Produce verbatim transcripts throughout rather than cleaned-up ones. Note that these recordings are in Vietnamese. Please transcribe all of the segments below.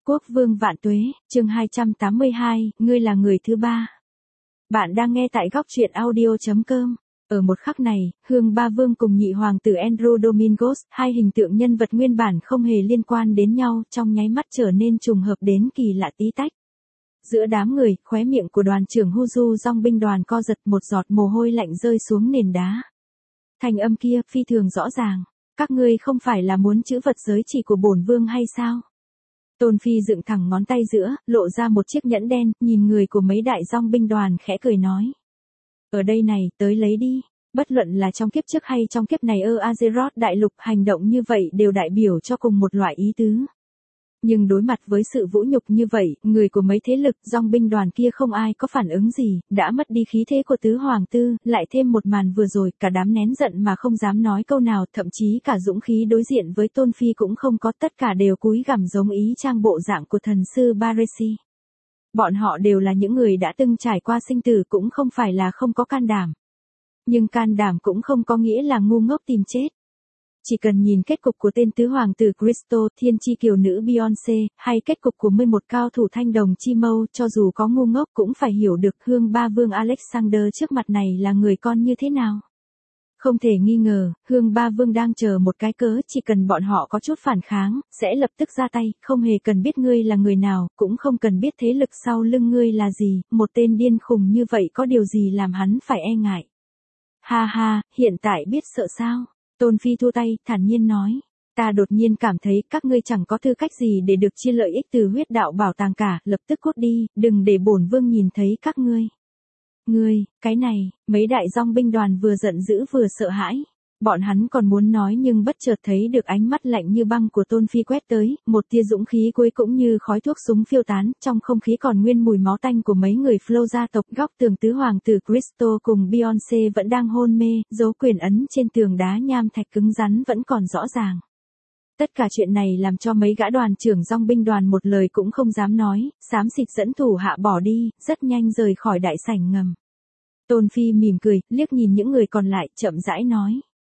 Quốc vương vạn tuế, chương hai trăm tám mươi hai, ngươi là người thứ ba. Bạn đang nghe tại góc truyện audio chấm com. Ở một khắc này, Hương Ba Vương cùng nhị hoàng tử Andrew Domingos, hai hình tượng nhân vật nguyên bản không hề liên quan đến nhau, trong nháy mắt trở nên trùng hợp đến kỳ lạ tí tách. Giữa đám người, khóe miệng của đoàn trưởng Huju dòng binh đoàn co giật, một giọt mồ hôi lạnh rơi xuống nền đá. Thành âm kia, phi thường rõ ràng. Các ngươi không phải là muốn chữ vật giới chỉ của bổn vương hay sao? Tôn Phi dựng thẳng ngón tay giữa, lộ ra một chiếc nhẫn đen, nhìn người của mấy đại dòng binh đoàn khẽ cười nói. Ở đây này, tới lấy đi. Bất luận là trong kiếp trước hay trong kiếp này ở Azeroth đại lục, hành động như vậy đều đại biểu cho cùng một loại ý tứ. Nhưng đối mặt với sự vũ nhục như vậy, người của mấy thế lực dòng binh đoàn kia không ai có phản ứng gì, đã mất đi khí thế của tứ hoàng tư, lại thêm một màn vừa rồi, cả đám nén giận mà không dám nói câu nào, thậm chí cả dũng khí đối diện với Tôn Phi cũng không có, tất cả đều cúi gằm giống ý trang bộ dạng của thần sư Baresi. Bọn họ đều là những người đã từng trải qua sinh tử, cũng không phải là không có can đảm. Nhưng can đảm cũng không có nghĩa là ngu ngốc tìm chết. Chỉ cần nhìn kết cục của tên tứ hoàng tử Crystal, thiên chi kiều nữ Beyoncé, hay kết cục của mười một cao thủ thanh đồng chi mâu, cho dù có ngu ngốc cũng phải hiểu được Hương Ba Vương Alexander trước mặt này là người con như thế nào. Không thể nghi ngờ, Hương Ba Vương đang chờ một cái cớ, chỉ cần bọn họ có chút phản kháng, sẽ lập tức ra tay, không hề cần biết ngươi là người nào, cũng không cần biết thế lực sau lưng ngươi là gì, một tên điên khùng như vậy có điều gì làm hắn phải e ngại. Ha ha, hiện tại biết sợ sao? Tôn Phi thu tay, thản nhiên nói. Ta đột nhiên cảm thấy các ngươi chẳng có tư cách gì để được chia lợi ích từ huyết đạo bảo tàng cả, lập tức cút đi, đừng để bổn vương nhìn thấy các ngươi. Ngươi, cái này, mấy đại dòng binh đoàn vừa giận dữ vừa sợ hãi. Bọn hắn còn muốn nói nhưng bất chợt thấy được ánh mắt lạnh như băng của Tôn Phi quét tới, một tia dũng khí cuối cũng như khói thuốc súng phiêu tán, trong không khí còn nguyên mùi máu tanh của mấy người Flow gia tộc. Góc tường tứ hoàng tử Crystal cùng Beyoncé vẫn đang hôn mê, dấu quyền ấn trên tường đá nham thạch cứng rắn vẫn còn rõ ràng. Tất cả chuyện này làm cho mấy gã đoàn trưởng dòng binh đoàn một lời cũng không dám nói, xám xịt dẫn thủ hạ bỏ đi, rất nhanh rời khỏi đại sảnh ngầm. Tôn Phi mỉm cười, liếc nhìn những người còn lại, chậm rãi nói.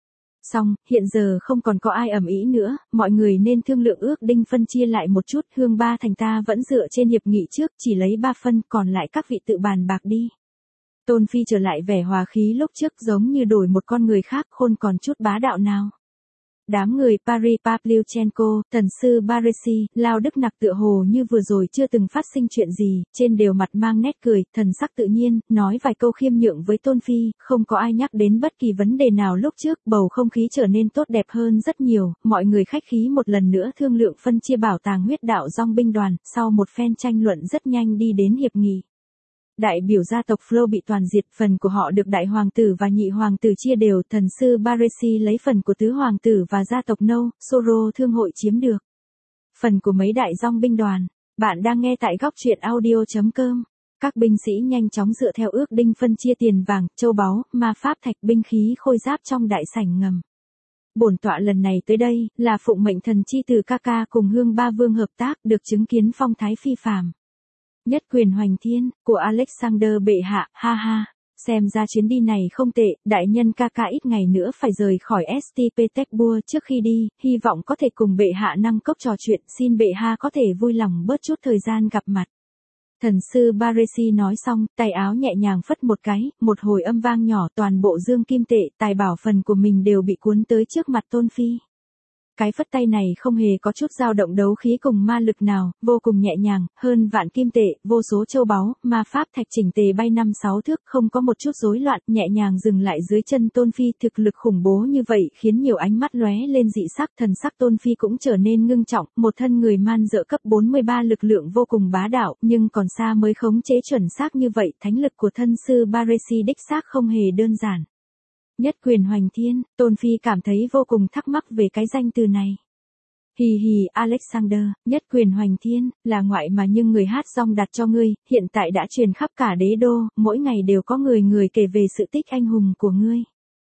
Xong, hiện giờ không còn có ai ầm ĩ nữa, mọi người nên thương lượng ước đinh phân chia lại một chút, Hương Ba thành ta vẫn dựa trên hiệp nghị trước, chỉ lấy ba phân, còn lại các vị tự bàn bạc đi. Tôn Phi trở lại vẻ hòa khí lúc trước, giống như đổi một con người khác, khôn còn chút bá đạo nào. Đám người Paris Pavlyuchenko, thần sư Baresi, Lao Đức Nặc tựa hồ như vừa rồi chưa từng phát sinh chuyện gì, trên đều mặt mang nét cười, thần sắc tự nhiên, nói vài câu khiêm nhượng với Tôn Phi, không có ai nhắc đến bất kỳ vấn đề nào lúc trước, bầu không khí trở nên tốt đẹp hơn rất nhiều, mọi người khách khí một lần nữa thương lượng phân chia bảo tàng huyết đạo dòng binh đoàn, sau một phen tranh luận rất nhanh đi đến hiệp nghị. Đại biểu gia tộc Flow bị toàn diệt, phần của họ được đại hoàng tử và nhị hoàng tử chia đều, thần sư Baresi lấy phần của tứ hoàng tử và gia tộc No, Soro thương hội chiếm được. Phần của mấy đại dòng binh đoàn, bạn đang nghe tại góc truyện audio chấm com. Các binh sĩ nhanh chóng dựa theo ước đinh phân chia tiền vàng, châu báu, ma pháp thạch, binh khí khôi giáp trong đại sảnh ngầm. Bổn tọa lần này tới đây, là phụng mệnh thần chi từ Kaka cùng Hương Ba Vương hợp tác, được chứng kiến phong thái phi phàm. Nhất quyền hoành thiên, của Alexander bệ hạ, ha ha, xem ra chuyến đi này không tệ, đại nhân Kaka ít ngày nữa phải rời khỏi ét tê Petersburg, trước khi đi, hy vọng có thể cùng bệ hạ năng cốc trò chuyện, xin bệ hạ có thể vui lòng bớt chút thời gian gặp mặt. Thần sư Baresi nói xong, tay áo nhẹ nhàng phất một cái, một hồi âm vang nhỏ, toàn bộ dương kim tệ, tài bảo phần của mình đều bị cuốn tới trước mặt Tôn Phi. Cái phất tay này không hề có chút dao động đấu khí cùng ma lực nào, vô cùng nhẹ nhàng, hơn vạn kim tệ, vô số châu báu, ma pháp thạch chỉnh tề bay năm sáu thước, không có một chút rối loạn, nhẹ nhàng dừng lại dưới chân Tôn Phi, thực lực khủng bố như vậy, khiến nhiều ánh mắt lóe lên dị sắc, thần sắc Tôn Phi cũng trở nên ngưng trọng, một thân người man dợ cấp bốn mươi ba lực lượng vô cùng bá đạo, nhưng còn xa mới khống chế chuẩn xác như vậy, thánh lực của thân sư Baresi đích xác không hề đơn giản. Nhất quyền hoành thiên, Tôn Phi cảm thấy vô cùng thắc mắc về cái danh từ này. Hì hì, Alexander, nhất quyền hoành thiên, là ngoại mà nhưng người hát song đặt cho ngươi, hiện tại đã truyền khắp cả đế đô, mỗi ngày đều có người người kể về sự tích anh hùng của ngươi.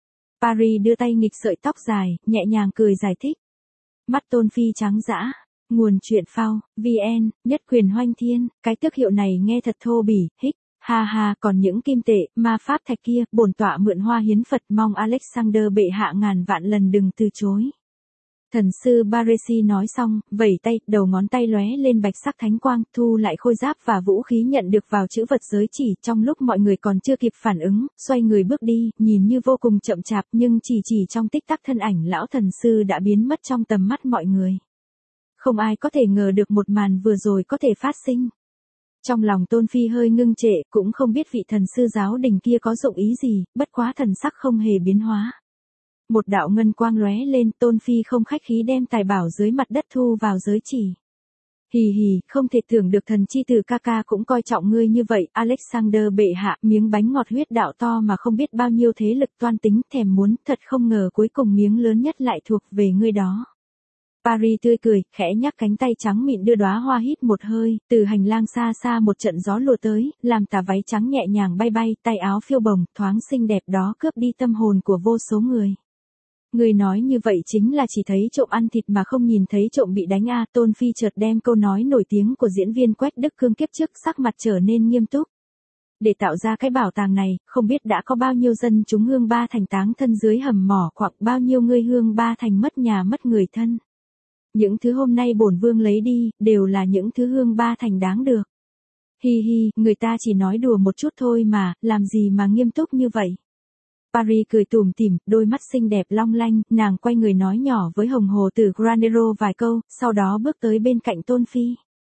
Paris đưa tay nghịch sợi tóc dài, nhẹ nhàng cười giải thích. Mắt Tôn Phi trắng dã. Nguồn truyện phao, vn, nhất quyền hoành thiên, cái tước hiệu này nghe thật thô bỉ, hích. Ha ha, còn những kim tệ, ma pháp thạch kia, bổn tọa mượn hoa hiến Phật, mong Alexander bệ hạ ngàn vạn lần đừng từ chối. Thần sư Baresi nói xong, vẩy tay, đầu ngón tay lóe lên bạch sắc thánh quang, thu lại khôi giáp và vũ khí nhận được vào chữ vật giới chỉ. Trong lúc mọi người còn chưa kịp phản ứng, xoay người bước đi, nhìn như vô cùng chậm chạp nhưng chỉ chỉ trong tích tắc thân ảnh lão thần sư đã biến mất trong tầm mắt mọi người. Không ai có thể ngờ được một màn vừa rồi có thể phát sinh. Trong lòng Tôn Phi hơi ngưng trệ, cũng không biết vị thần sư giáo đình kia có dụng ý gì, bất quá thần sắc không hề biến hóa. Một đạo ngân quang lóe lên, Tôn Phi không khách khí đem tài bảo dưới mặt đất thu vào giới chỉ. Hì hì, không thể tưởng được thần chi tử ca ca cũng coi trọng ngươi như vậy, Alexander bệ hạ, miếng bánh ngọt huyết đạo to mà không biết bao nhiêu thế lực toan tính thèm muốn, thật không ngờ cuối cùng miếng lớn nhất lại thuộc về ngươi đó. Paris tươi cười, khẽ nhắc cánh tay trắng mịn đưa đóa hoa hít một hơi, từ hành lang xa xa một trận gió lùa tới, làm tà váy trắng nhẹ nhàng bay bay, tay áo phiêu bồng, thoáng xinh đẹp đó cướp đi tâm hồn của vô số người. Người nói như vậy chính là chỉ thấy trộm ăn thịt mà không nhìn thấy trộm bị đánh a. Tôn Phi chợt đem câu nói nổi tiếng của diễn viên Quách Đức Cương kiếp trước sắc mặt trở nên nghiêm túc. Để tạo ra cái bảo tàng này, không biết đã có bao nhiêu dân chúng Hương Ba Thành táng thân dưới hầm mỏ hoặc bao nhiêu người Hương Ba Thành mất nhà mất người thân. Những thứ hôm nay bổn vương lấy đi, đều là những thứ Hương Ba Thành đáng được. Hi hi, người ta chỉ nói đùa một chút thôi mà, làm gì mà nghiêm túc như vậy. Paris cười tủm tỉm, đôi mắt xinh đẹp long lanh, nàng quay người nói nhỏ với Hồng Hồ Tử Granero vài câu, sau đó bước tới bên cạnh Tôn Phi.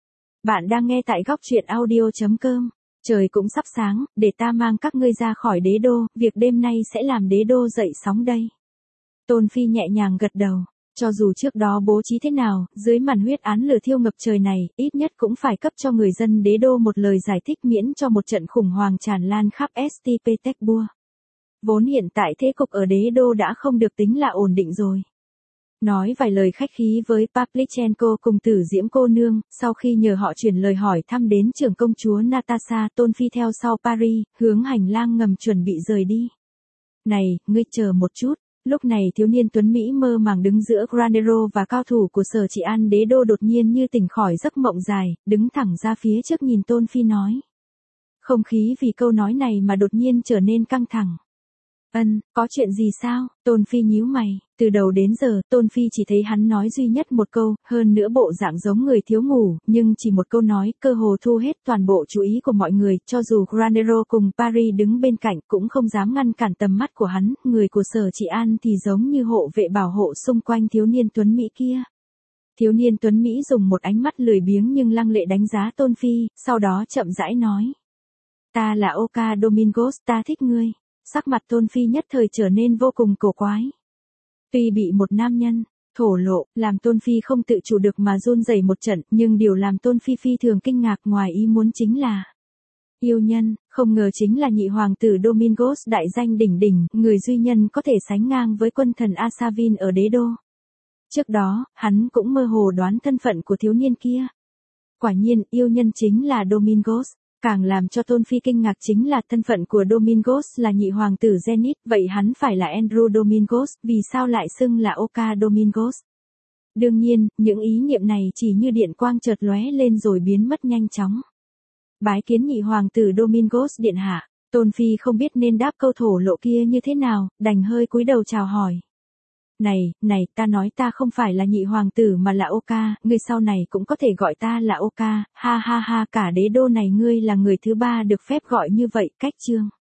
Bạn đang nghe tại góc truyện audio chấm com. Trời cũng sắp sáng, để ta mang các ngươi ra khỏi đế đô, việc đêm nay sẽ làm đế đô dậy sóng đây. Tôn Phi nhẹ nhàng gật đầu. Cho dù trước đó bố trí thế nào, dưới màn huyết án lửa thiêu ngập trời này, ít nhất cũng phải cấp cho người dân đế đô một lời giải thích miễn cho một trận khủng hoảng tràn lan khắp Saint Petersburg. Vốn hiện tại thế cục ở đế đô đã không được tính là ổn định rồi. Nói vài lời khách khí với Pavlichenko cùng Tử Diễm cô nương, sau khi nhờ họ chuyển lời hỏi thăm đến trưởng công chúa Natasha, Tôn Phi theo sau Paris, hướng hành lang ngầm chuẩn bị rời đi. Này, ngươi chờ một chút. Lúc này thiếu niên tuấn Mỹ mơ màng đứng giữa Granero và cao thủ của Sở Trị An đế đô đột nhiên như tỉnh khỏi giấc mộng dài, đứng thẳng ra phía trước nhìn Tôn Phi nói. Không khí vì câu nói này mà đột nhiên trở nên căng thẳng. Ân, có chuyện gì sao? Tôn Phi nhíu mày, từ đầu đến giờ, Tôn Phi chỉ thấy hắn nói duy nhất một câu, hơn nữa bộ dạng giống người thiếu ngủ, nhưng chỉ một câu nói, cơ hồ thu hết toàn bộ chú ý của mọi người, cho dù Granero cùng Paris đứng bên cạnh cũng không dám ngăn cản tầm mắt của hắn, người của Sở Trị An thì giống như hộ vệ bảo hộ xung quanh thiếu niên tuấn Mỹ kia. Thiếu niên tuấn Mỹ dùng một ánh mắt lười biếng nhưng lăng lệ đánh giá Tôn Phi, sau đó chậm rãi nói. Ta là Oka Domingos, ta thích ngươi. Sắc mặt Tôn Phi nhất thời trở nên vô cùng cổ quái. Tuy bị một nam nhân, thổ lộ, làm Tôn Phi không tự chủ được mà run rẩy một trận, nhưng điều làm Tôn Phi phi thường kinh ngạc ngoài ý muốn chính là yêu nhân, không ngờ chính là nhị hoàng tử Domingos đại danh đỉnh đỉnh, người duy nhân có thể sánh ngang với quân thần Asavin ở đế đô. Trước đó, hắn cũng mơ hồ đoán thân phận của thiếu niên kia. Quả nhiên, yêu nhân chính là Domingos. Càng làm cho Tôn Phi kinh ngạc chính là thân phận của Domingos là nhị hoàng tử Zenith, vậy hắn phải là Andrew Domingos, vì sao lại xưng là Oka Domingos? Đương nhiên, những ý niệm này chỉ như điện quang chợt lóe lên rồi biến mất nhanh chóng. Bái kiến nhị hoàng tử Domingos điện hạ, Tôn Phi không biết nên đáp câu thổ lộ kia như thế nào, đành hơi cúi đầu chào hỏi. Này, này, ta nói ta không phải là nhị hoàng tử mà là Oka, ngươi sau này cũng có thể gọi ta là Oka, ha ha ha, cả đế đô này ngươi là người thứ ba được phép gọi như vậy, cách chương.